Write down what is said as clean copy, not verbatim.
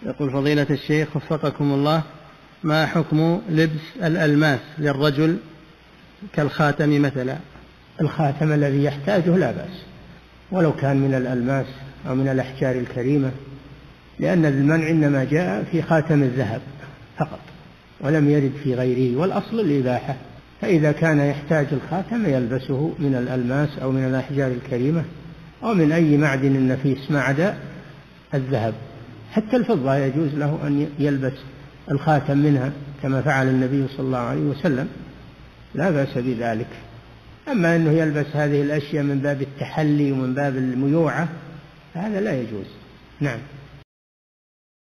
يقول فضيلة الشيخ وفقكم الله، ما حكم لبس الألماس للرجل كالخاتم مثلا؟ الخاتم الذي يحتاجه لا بأس، ولو كان من الألماس أو من الأحجار الكريمة، لأن المنع إنما جاء في خاتم الذهب فقط ولم يرد في غيره، والأصل الإباحة. فإذا كان يحتاج الخاتم يلبسه من الألماس أو من الأحجار الكريمة أو من أي معدن نفيس ما عدا الذهب. حتى الفضة يجوز له أن يلبس الخاتم منها كما فعل النبي صلى الله عليه وسلم، لا بأس بذلك. أما أنه يلبس هذه الأشياء من باب التحلي ومن باب الميوعة هذا لا يجوز. نعم.